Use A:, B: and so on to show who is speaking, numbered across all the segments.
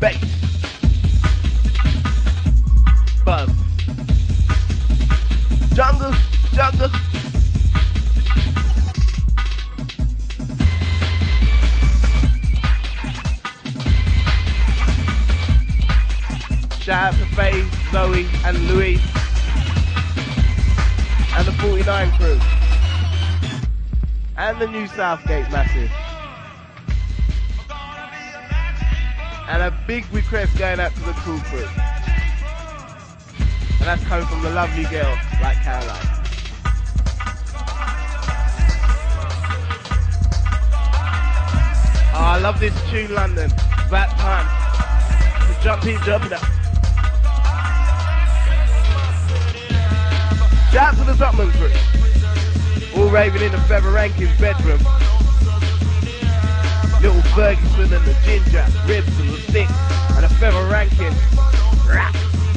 A: bass, buzz, jungle, jungle. Shout out to Faye, Zoe and Louis and the 49 crew and the New Southgate Massive. And a big request going out to the Cool crew. And that's coming from the lovely girl like Caroline. Oh, I love this tune, London. It's about time to jump in, jump it up. Shout out to the Dutman crew. All raving in the Feather Rankins bedroom. Little Ferguson and the Ginger, Ribs and the Stick, and the Feather Rankin. Rap.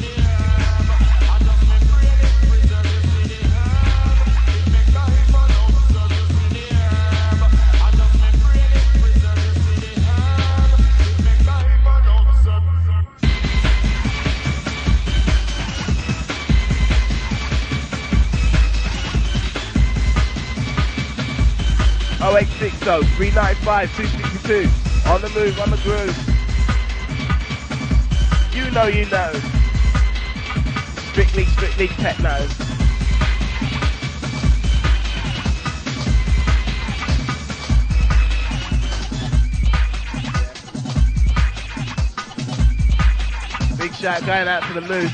A: Oh 860 395 262 on the move, on the groove. You know, you know. Strictly, strictly techno. Big shout going out to the move.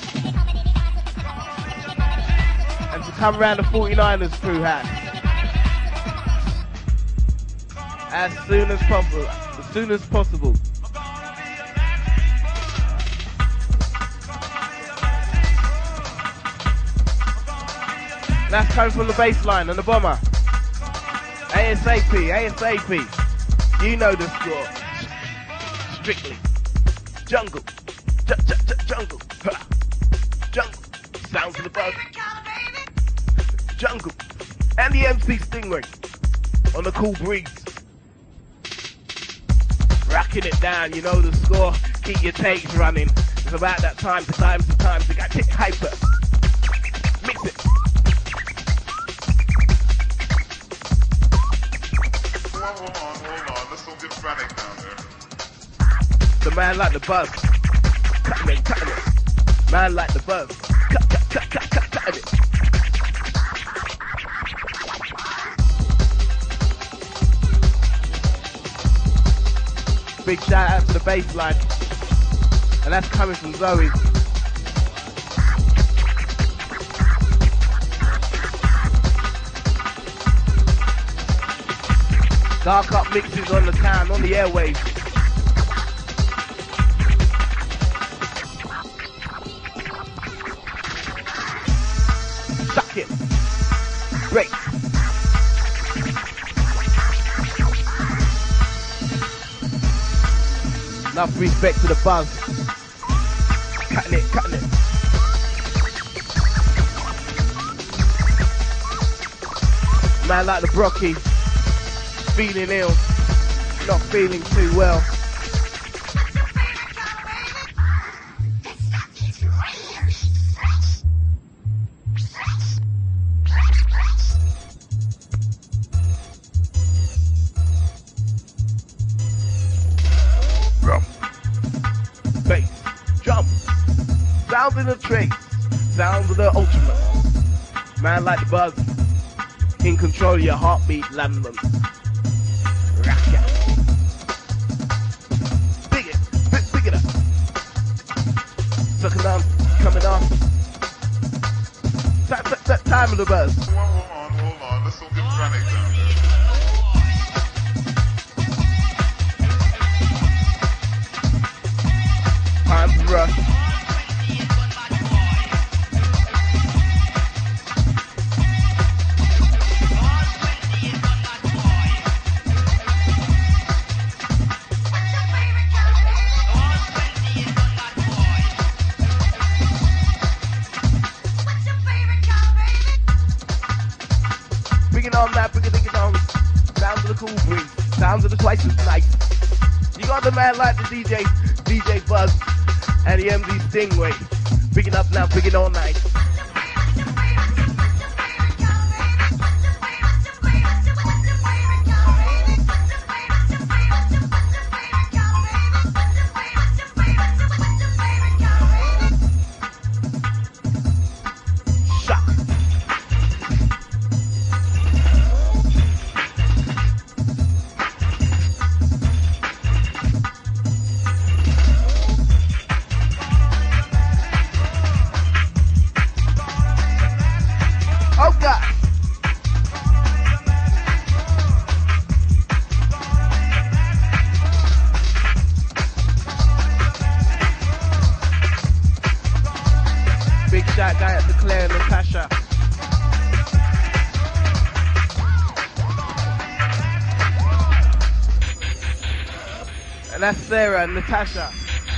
A: And to come around the 49ers crew hat. As soon as possible. As soon as possible. That's coming from the baseline and the bomber. ASAP, ASAP. You know the score. Strictly. Jungle. Jungle. Jungle. Sounds of the buzz. Jungle. And the MC Stingray. On the Cool Breeze. Racking it down, you know the score. Keep your tapes running. It's about that time to get tick hyper. Mix it.
B: Hold on. Let's don't get frantic down there.
A: The man like the buzz. Cutting it. Man like the buzz. Cutting it. Big shout out to the bass line. And that's coming from Zoe. Dark up mixes on the town, on the airwaves. Suck it. Great. Enough respect to the buzz. Cutting it. Man like the Brocky. Feeling ill. Not feeling too well. Sounds in the trace, sounds of the ultimate. Man like the buzz, in control of your heartbeat, London. Rock it. Big it up. Sucking on, coming on. That time of the buzz.
B: Hold on. Let's don't get frantic down there.
A: Time to rush. Sounds of the Cool Breeze, sounds of the Twice as Nice. You got the man like the DJ DJ Buzz and the MD Stingray. Picking up now, picking all night. That's Sarah and Natasha.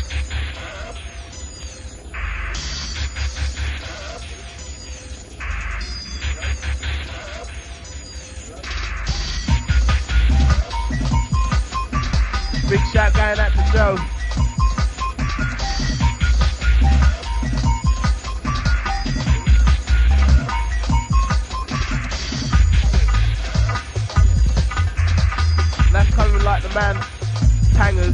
A: Big shout going out to Joe. That's coming like the man. Hangers.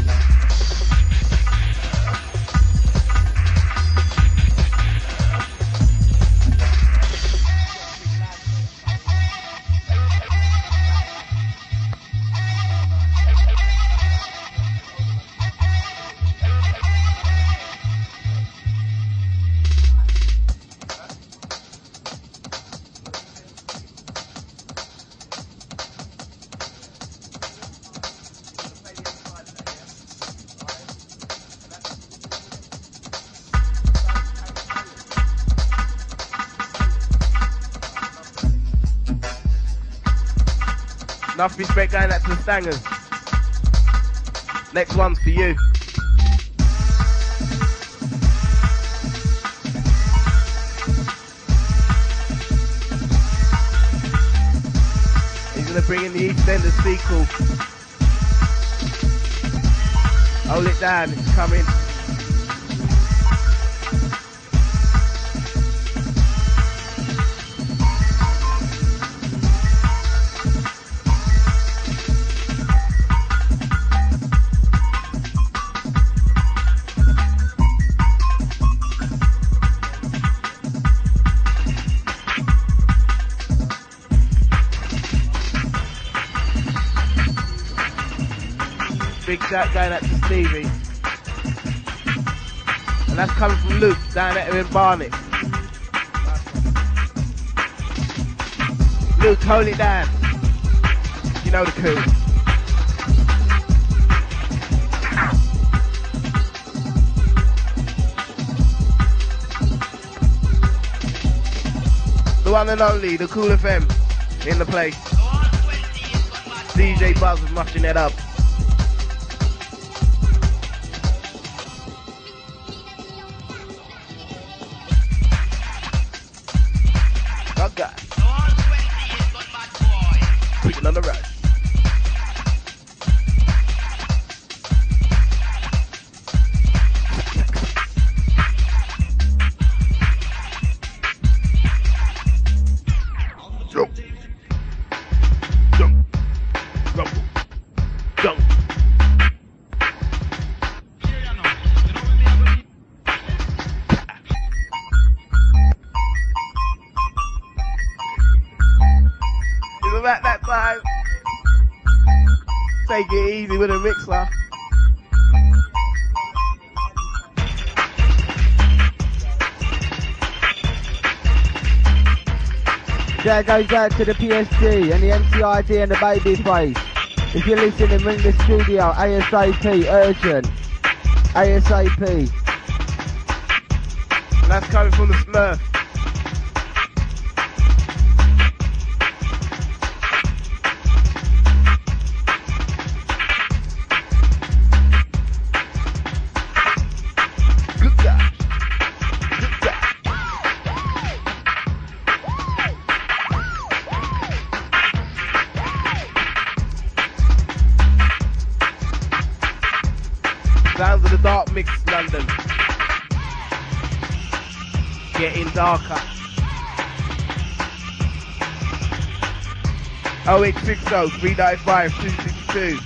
A: Enough respect going out to the Stangers. Next one's for you. He's going to bring in the EastEnders sequel. Hold it down, it's coming. Big shout going out to Stevie. And that's coming from Luke down there in Barnet. Luke, hold it down. You know the coup. The one and only, the Cool FM in the place. DJ Buzz was mushing it up. Quick on the rush. Jump. Jump. Rumble. Jump. It's about that time. Take it easy with a mixer.
C: That goes out to the PSG and the MCID and the baby face. If you're listening, ring the studio ASAP, urgent. ASAP.
A: And that's coming from the Smurf. Sounds of the dark mix, London. Getting darker. 0860 395 262.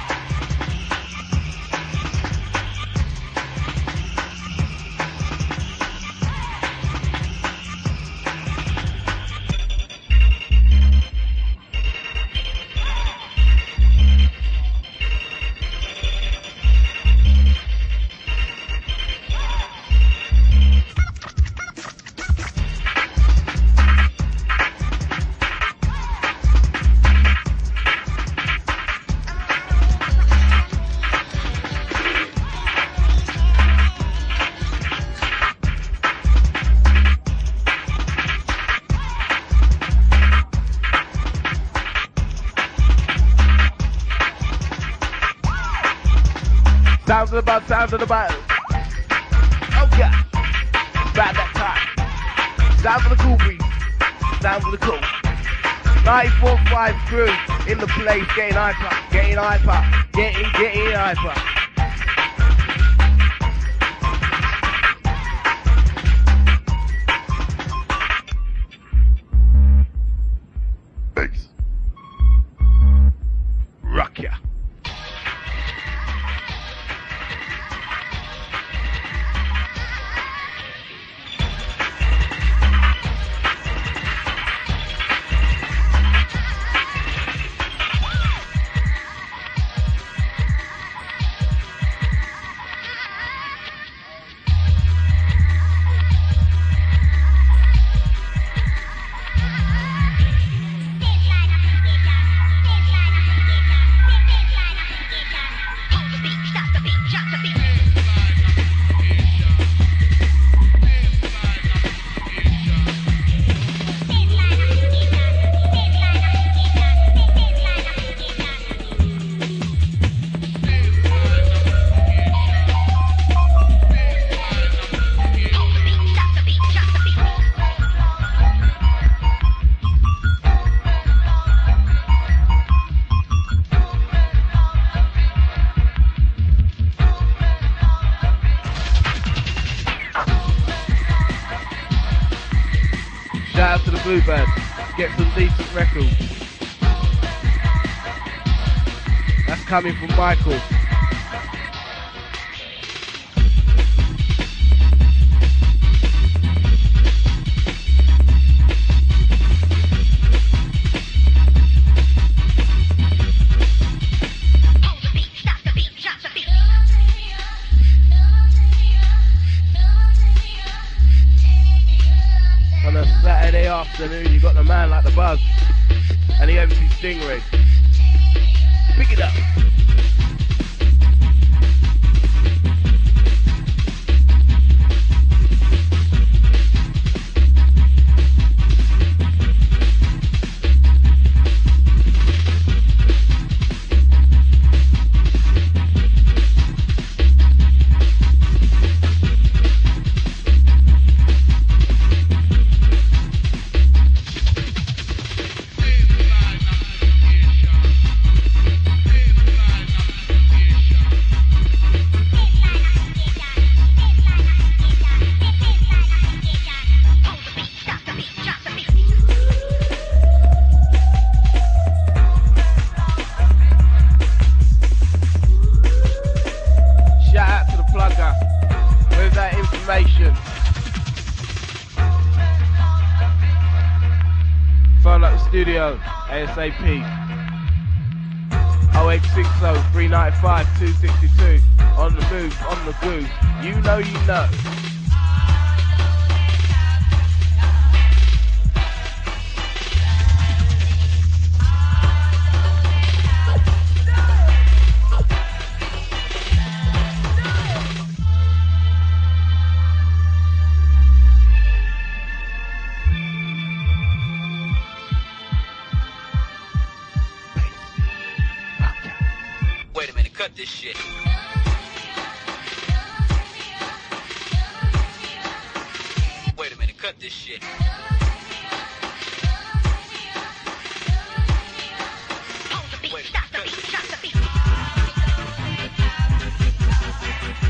A: Sounds of the battle. Oh yeah. About that time. Sounds of the cool breeze. Sounds of the cool. 94.5 crew in the place, getting hyper, getting hyper, getting hyper.
B: Thanks.
A: Rock ya. Shout out to the Bluebird. Get some decent records. That's coming from Michael. On a Saturday afternoon, you got the man like the Buzz and the MC Stingray. Pick it up. Phone up the studio, ASAP. 0860 395 262. On the move, on the groove. You know, you know.
D: Cut this shit. Wait a minute, cut this shit. Hold the beat, stop the beat, stop the beat.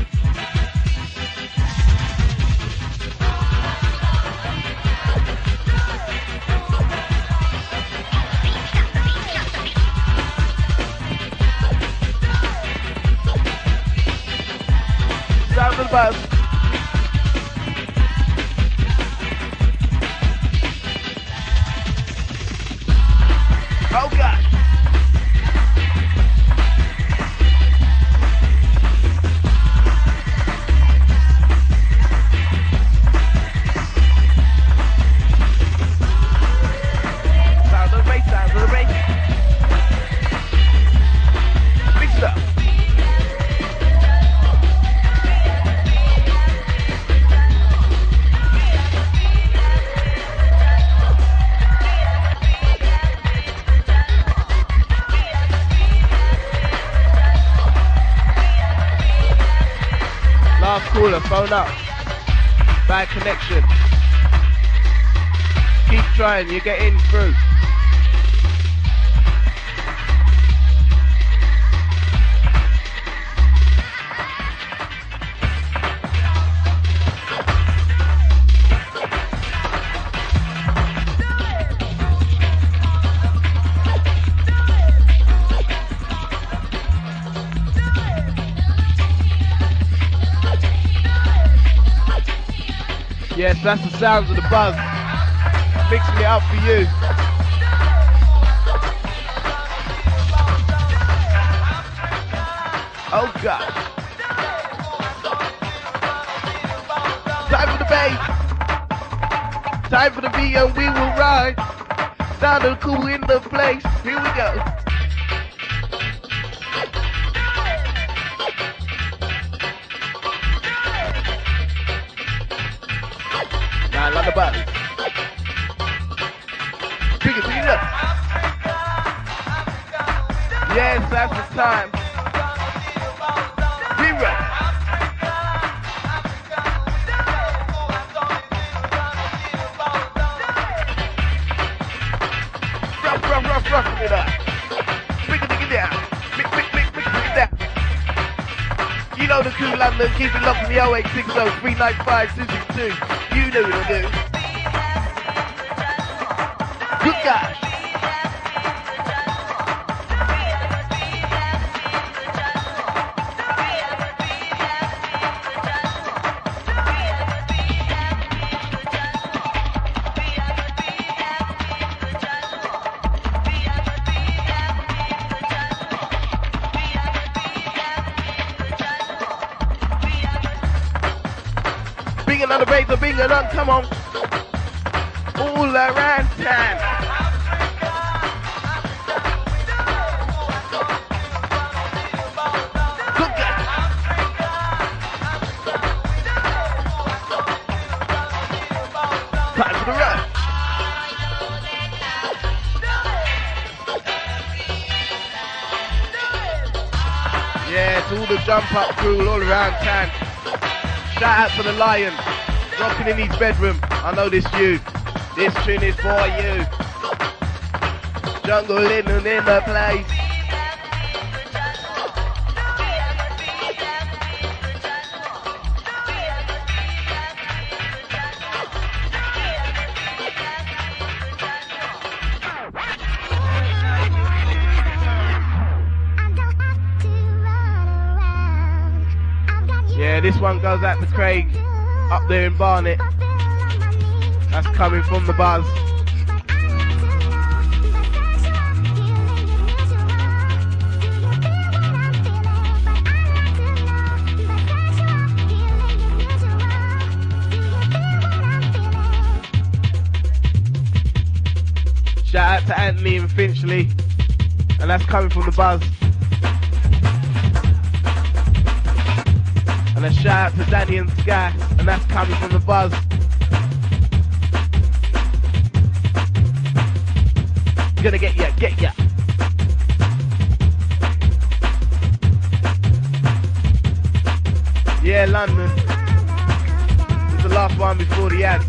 A: buzz. Oh gosh. Sound of the bass, sound of the bass. Big stuff. Last caller, phone up. Bad connection. Keep trying, you're getting through. Yes, that's the sounds of the buzz. Mixing it up for you. Oh gosh. Time for the bass. Time for the beat and we will ride. Sound of cool in the place. Here we go. I love the buzz. Pick it up. Yes, that's the time. Zero. Rough it up. Pick it down. Pick it down. You know the cool London, keep it locked in the 0860 395 262. You know what to do. Good guys. Bring another bass, bring it on, come on. All around town. Good guy. Time for the run. Yeah, it's all the jump up crew all around town. Shout out to the Lion, rocking in his bedroom. I know this you. This tune is for you. Jungle in the place. Yeah, this one goes out to Craig up there in Barnet. That's coming from the buzz. Shout out to Anthony and Finchley, and that's coming from the buzz. And a shout out to Danny and Sky, and that's coming from the buzz. Gonna get ya. Yeah, London. This is the last one before the ads.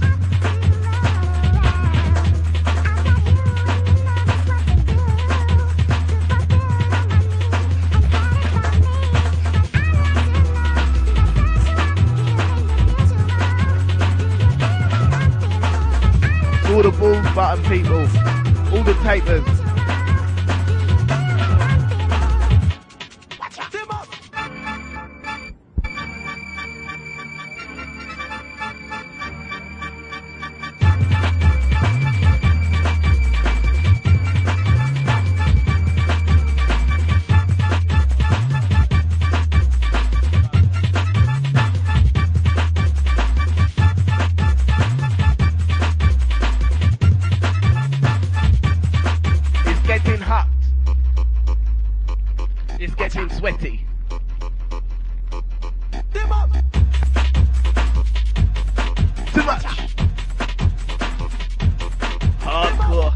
A: All the ball button people, all the tapers. It's getting sweaty. Too much. Hardcore.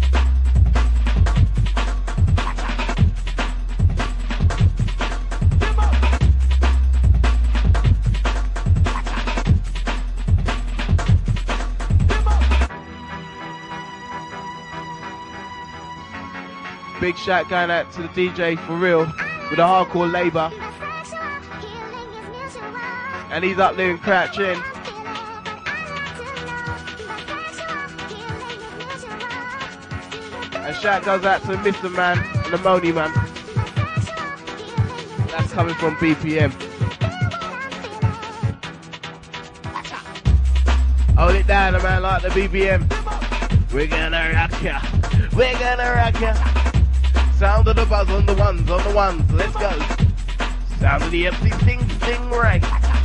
A: Big shout going out to the DJ for real with a hardcore labour. And he's up there in Crouching. And shout goes out to Mr. Man and the Moni Man. That's coming from BPM. Hold it down, man, like the BPM. We're gonna rock ya. We're gonna rock ya. Sound of the buzz on the ones, let's go. Sound of the MC sing right.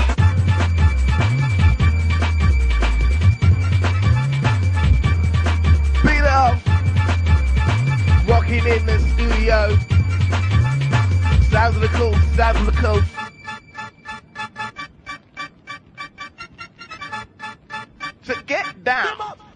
A: Beat it up. Rocking in the studio. Sounds of the cool, sounds of the cool. So get down.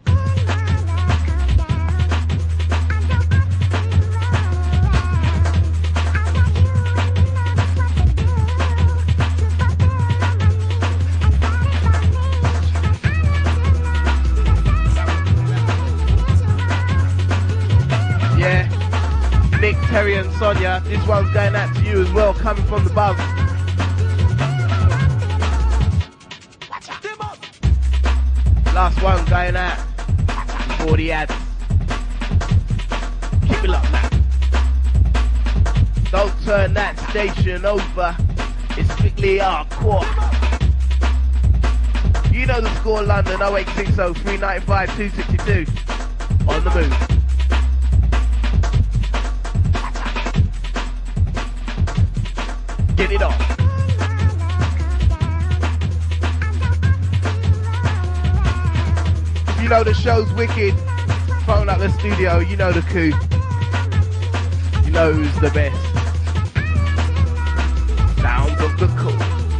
A: Nick, Terry and Sonia, this one's going out to you as well, coming from the buzz. Last one going out before the ads. Keep it up now. Don't turn that station over, it's strictly hardcore. You know the score, London, 0860 395 262. On the move. Get it on. If you know the show's wicked, phone up the studio, you know the coup. You know who's the best. Sounds of the cool.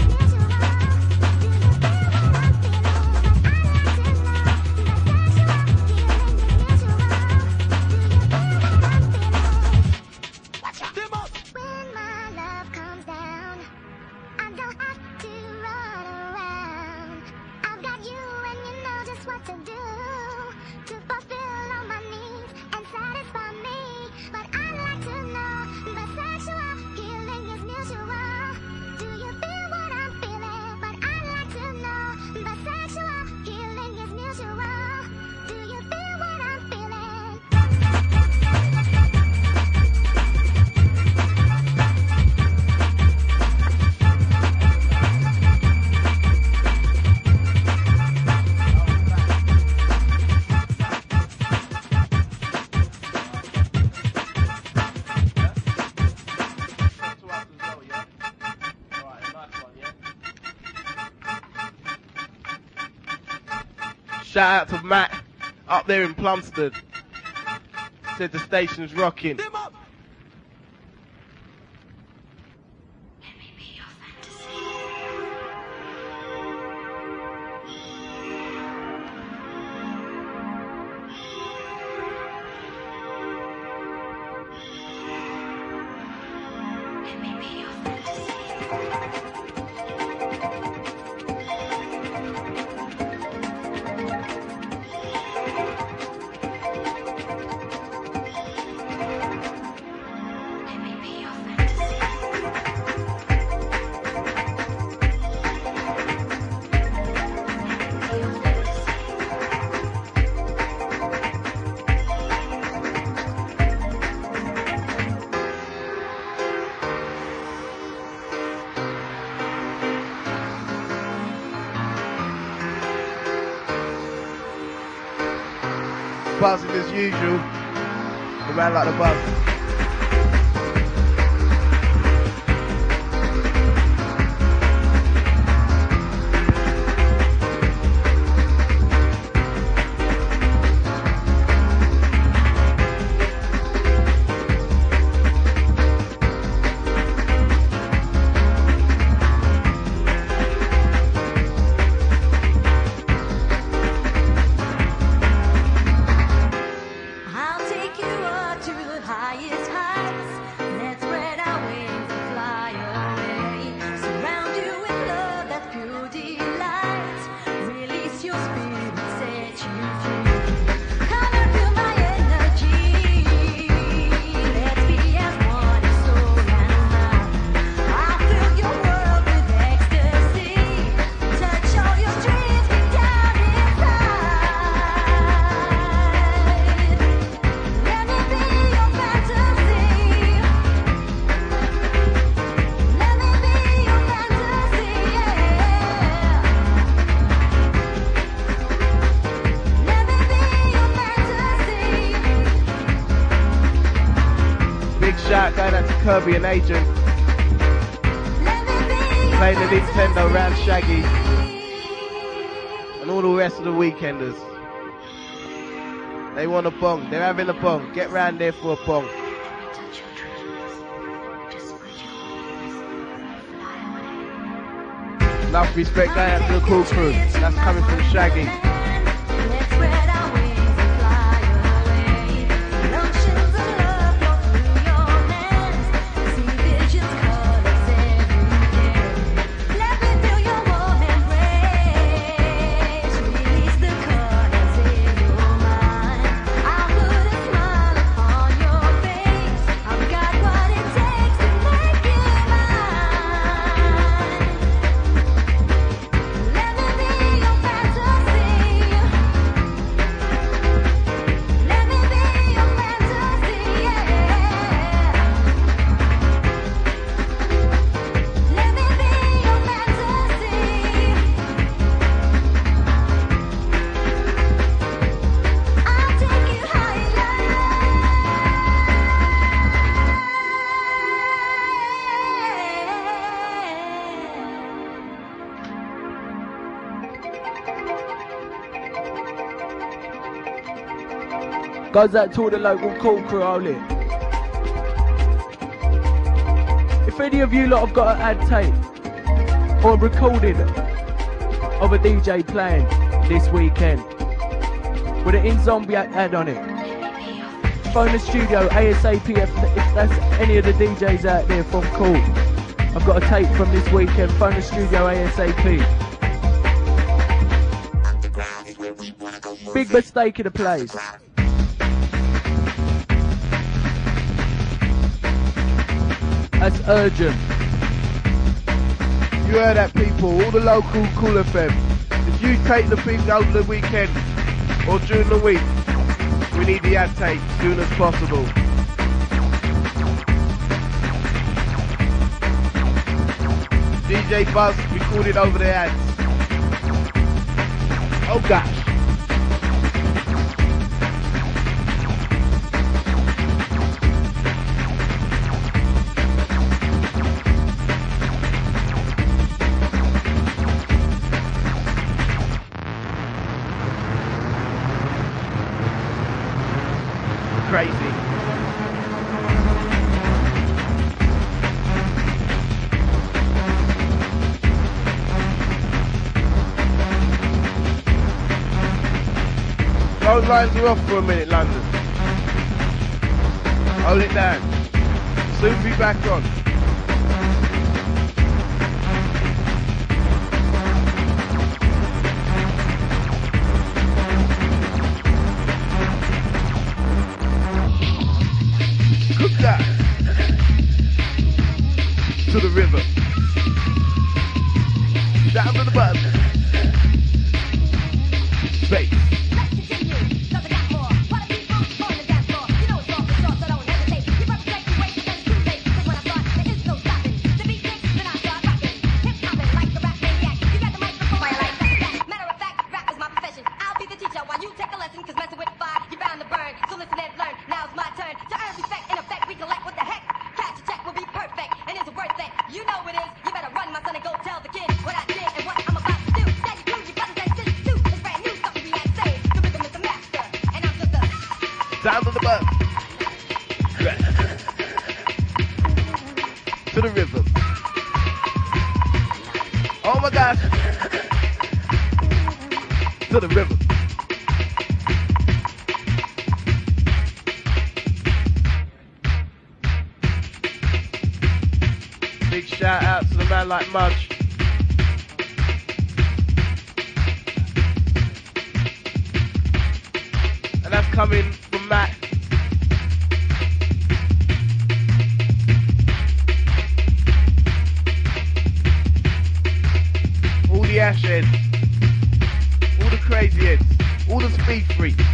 A: Shout out to Matt up there in Plumstead. Said the station's rocking. Buzzing as usual. The man like the buzz. Kirby and Agent. Playing the Nintendo around Shaggy. And all the rest of the weekenders. They want a bong. They're having a bong. Get round there for a bong. Love, respect, going out to the cool crew. That's coming from Shaggy.
C: Goes out to all the local cool crew, only. If any of you lot have got an ad tape or a recording of a DJ playing this weekend with an In Zombie ad on it, phone the studio ASAP if that's any of the DJs out there from Cool. I've got a tape from this weekend, phone the studio ASAP. Big mistake in the place. That's urgent.
A: You heard that, people. All the local Cool FM. If you take the thing over the weekend or during the week, we need the ad tape as soon as possible. DJ Buzz recorded over the ads. Oh gosh. Crazy. Those lines are off for a minute, London. Hold it down. Soon be back on. To the river, down to the bus, bass. Down to the bus. To the river. Oh my gosh. To the river. Big shout out to the man like Mudge. And that's coming from Matt. All the ash heads. All the crazy heads. All the speed freaks.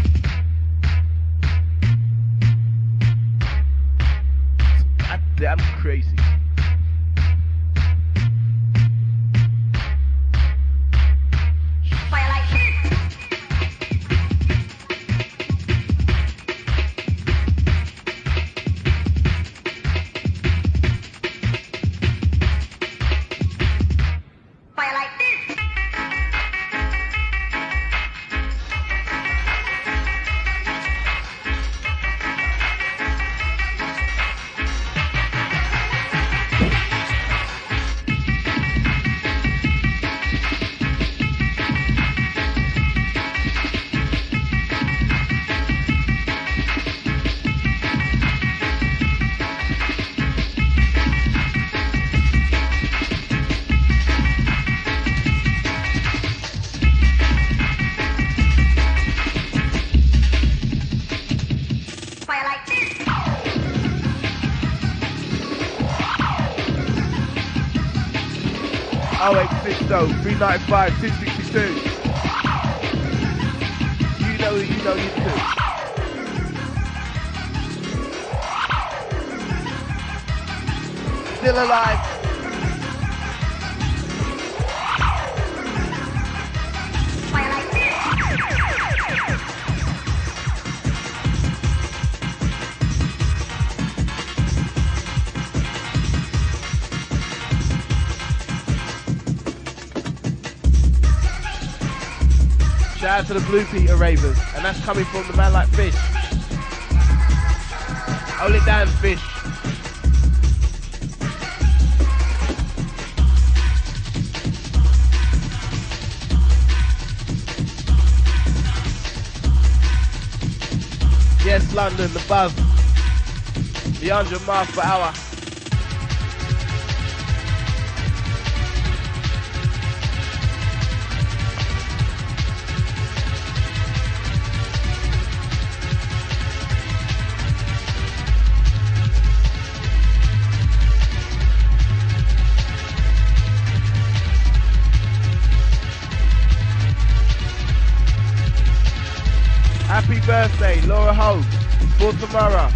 A: I'm crazy. 086 though, 395, 262. You know who you know you too. Still alive. Shout out to the Blue Peter Ravers, and that's coming from the man like Fish. Hold it down, Fish. Yes, London, the buzz. The 100 miles per hour. Happy birthday, Laura Hope, for tomorrow.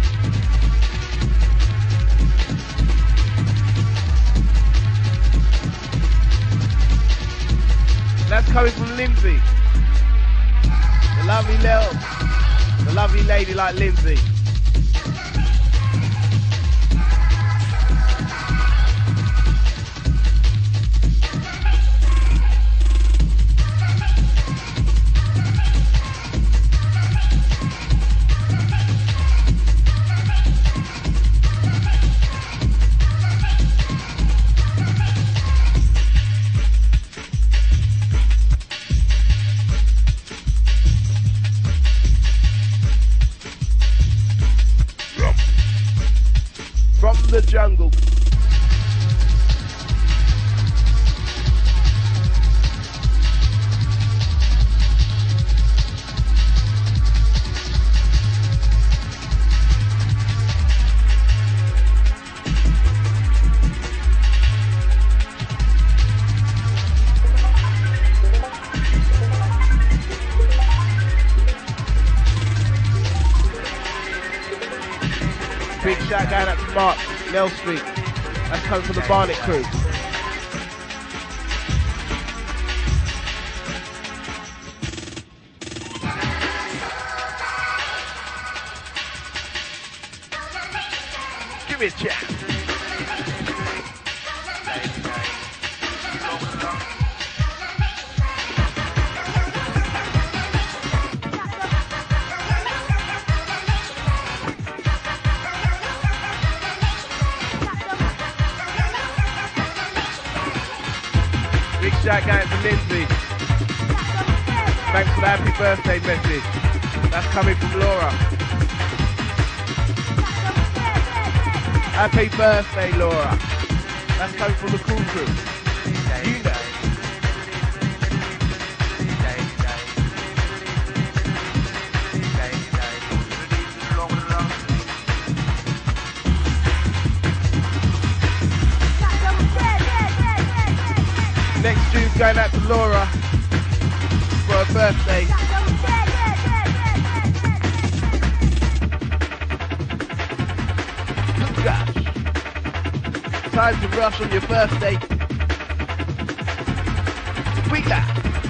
A: That's coming from Lindsay. The lovely lady like Lindsay. The jungle. Big shout going out to Mark Nell Street. That's coming from the Barnet crew. Give me a chat. Big shout out to Lindsay. Thanks for the happy birthday message. That's coming from Laura. Happy birthday, Laura. That's coming from the cool crew. You know. Next tune's going out to Laura for her birthday. Gosh. Time to rush on your birthday. Sweet that.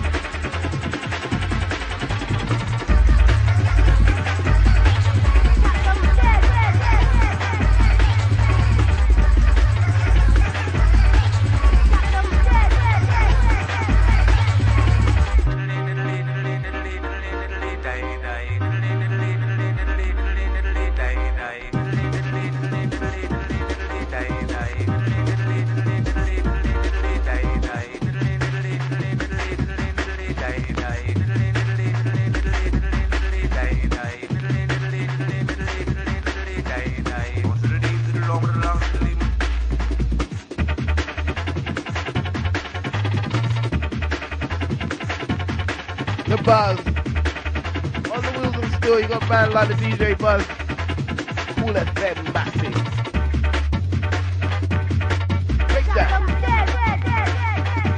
A: The Buzz. On the wheels and steel, you got a band like the DJ Buzz. Cool FM massive. Break that.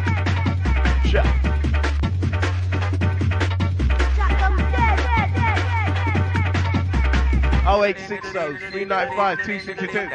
A: 660 395 262.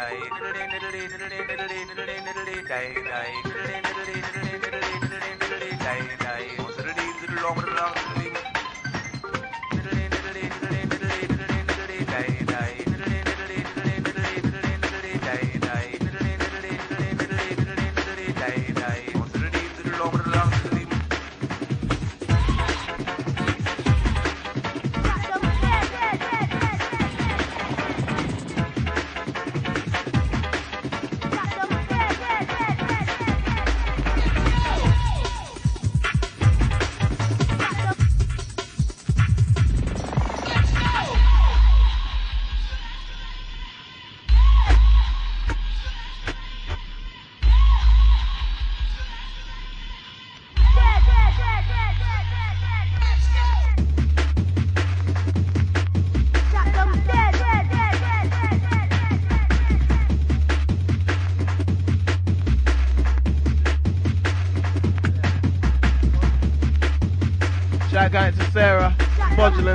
A: Shout out to Sarah Bodulum.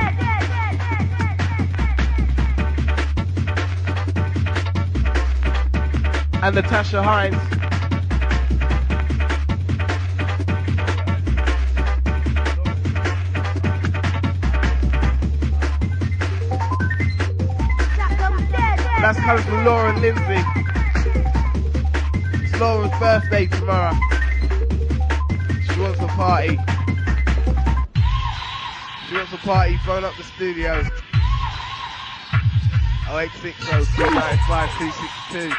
A: And Natasha Hines. That's coming from Laura and Lindsay. It's Laura's birthday tomorrow. She wants a party. She wants a party, phone up the studio. 0860 395 262.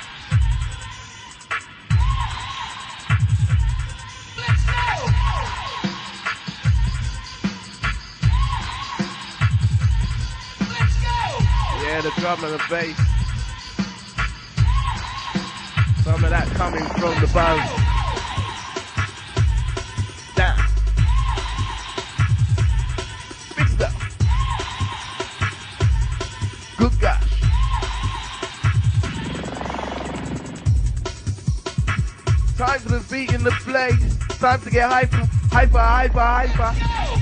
A: Yeah, the drum and the bass. Some of that coming from the buzz. Down. Big stuff. Good gosh. Time for the beat in the place. Time to get hyper, hyper, hyper, hyper.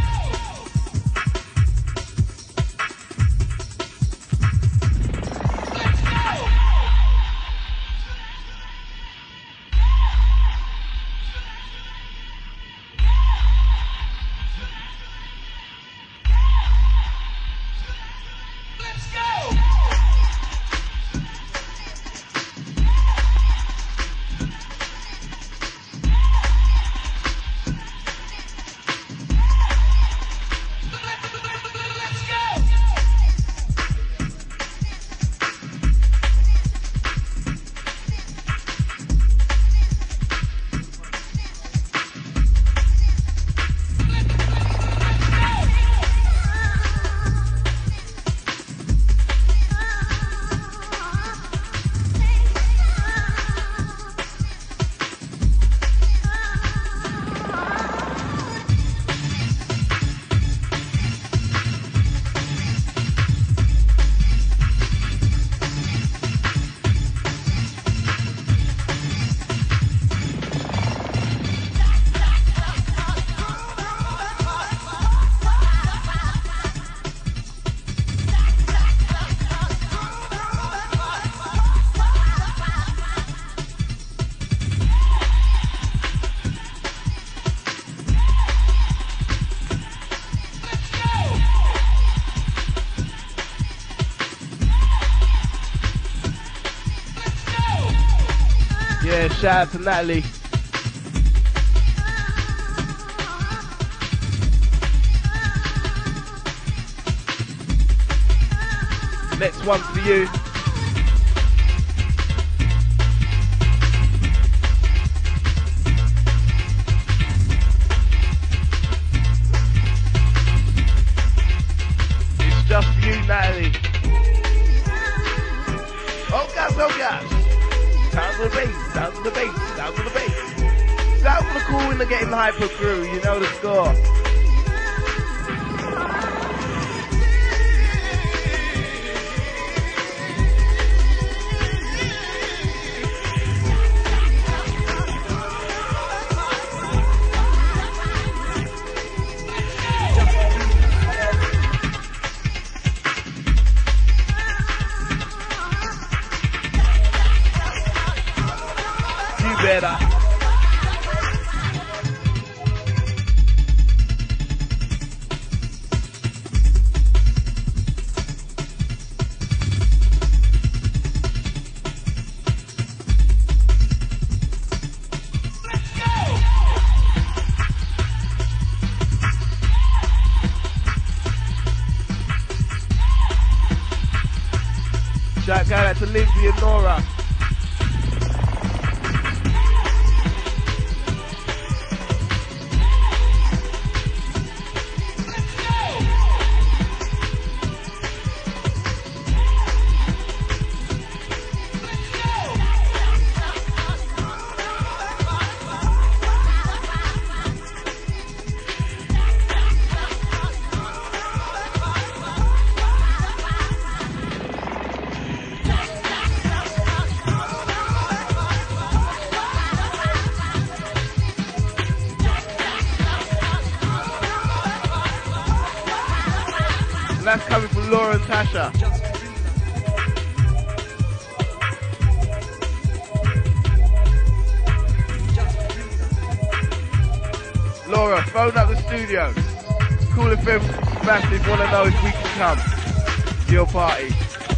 A: Yeah, shout out to Natalie. Next one for you. It's just for you, Natalie. Oh gosh, oh gosh. Sound to the bass, sound to the bass, sound to the bass. Sound for the cool in the Getting Hyper crew, you know the score. better. Shout out to Lindsay and Nora. That's coming from Laura and Tasha. Laura, phone up the studio. Cool FM Massive want to know if we can come to your party.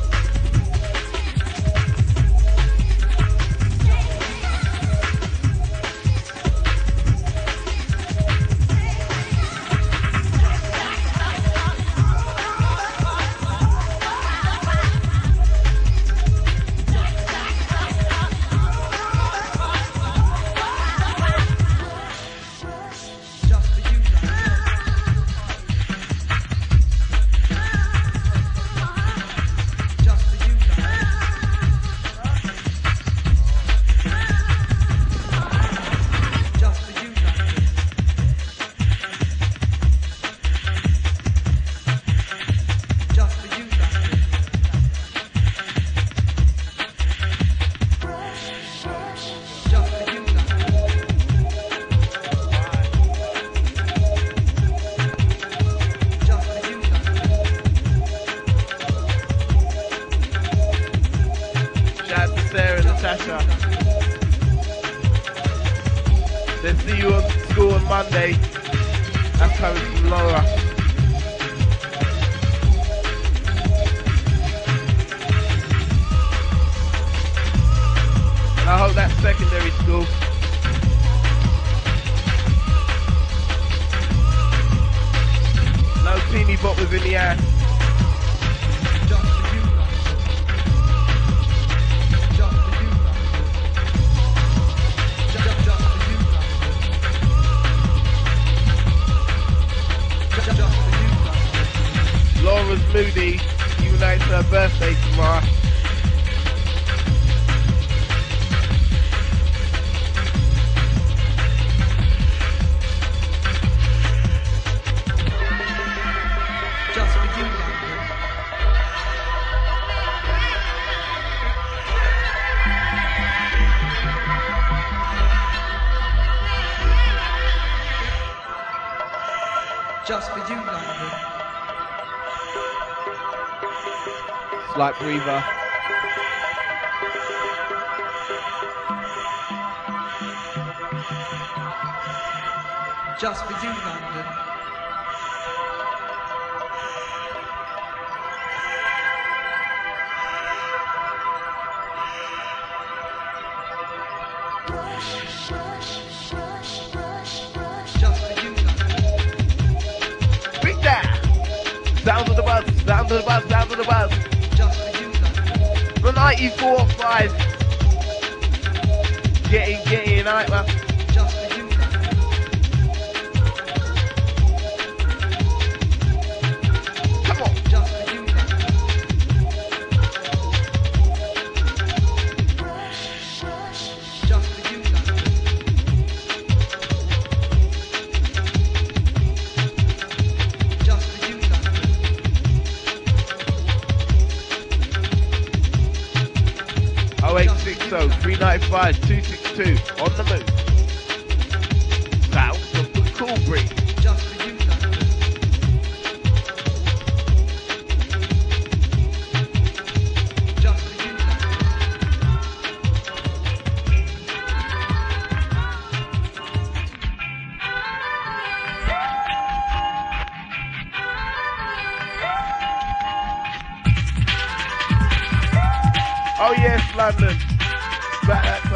A: Then see you on school on Monday. That's coming from Laura. And I hope that's secondary school. No teeny boppers in the ass. Laura's moody, even though it's her birthday tomorrow.
E: Just for you, London. Just for you, London.
A: Slight breather.
E: Just for you, London. Just for you, London.
A: Big that! Sound of the buzz, sound of the buzz, sound of the buzz.
E: Just for you, London.
A: The 94.5. Get in, alright, man.
E: Just for you, London.
A: Come on.
E: Just for you, London. Just for you, London. Just for you, London.
A: 0860 395 262 on the move. Sounds of the Cool Breeze.
E: Just for you, London. Just for you, London.
A: London. Back that